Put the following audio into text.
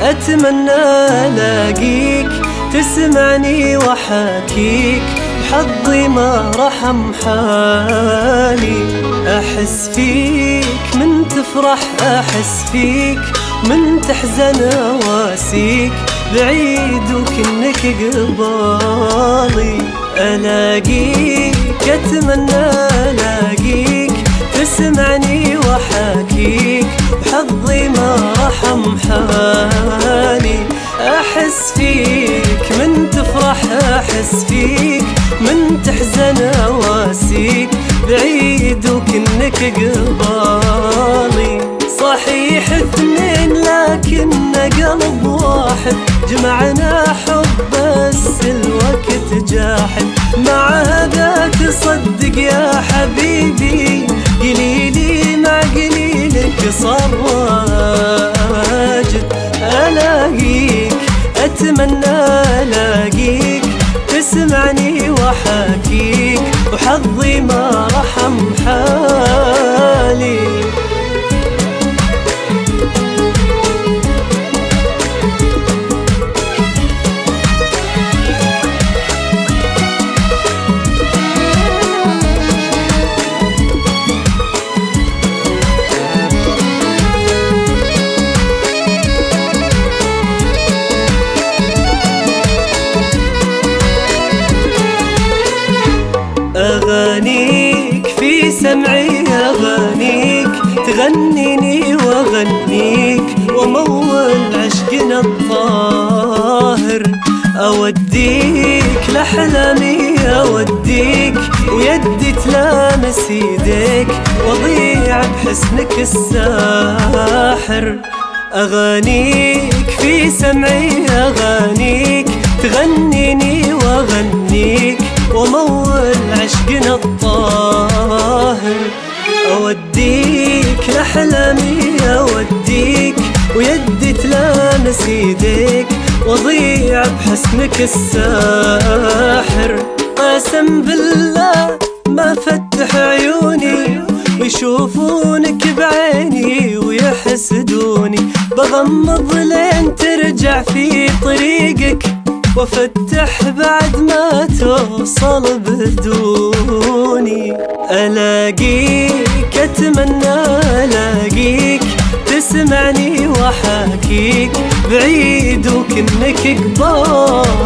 أتمنى ألاقيك تسمعني وحاكيك، حظي ما رحم حالي. أحس فيك من تفرح، أحس فيك من تحزن أواسيك، بعيد وكنك قبالي. ألاقيك أتمنى ألاقيك تسمعني وحاكيك، وحظي ما رحم حالي. أحس فيك من تفرح، أحس فيك من تحزن أواسيك، بعيد وكنك قبالي. صحيح اثنين لكن قلب واحد، جمعنا حب بس الوقت جاحد. مع هذا تصدق يا حبيبي، قليلي مع قليلك صار واجد. ألاقيك أتمنى ألاقيك تسمعني وحاكيك، وحظي ما رحم حالي. أغانيك في سمعي، أغانيك تغنيني وأغنيك، ومول عشقنا الطاهر. أوديك لأحلامي أوديك، ويدي تلامس يديك، وأضيع بحسنك الساحر. أغانيك في سمعي، أغانيك تغنيني وأغنيك، ومول عشقنا الطاهر. أوديك لأحلامي أوديك، ويدي تلامس يديك، وأضيع بحسنك الساحر. قسم بالله ما فتح عيوني ويشوفونك بعيني ويحسدوني، بغمض لين ترجع في طريقك، وافتح بعد ما توصل بدوني. ألاقيك أتمنى ألاقيك تسمعني وحاكيك، بعيد وكنك قبالي.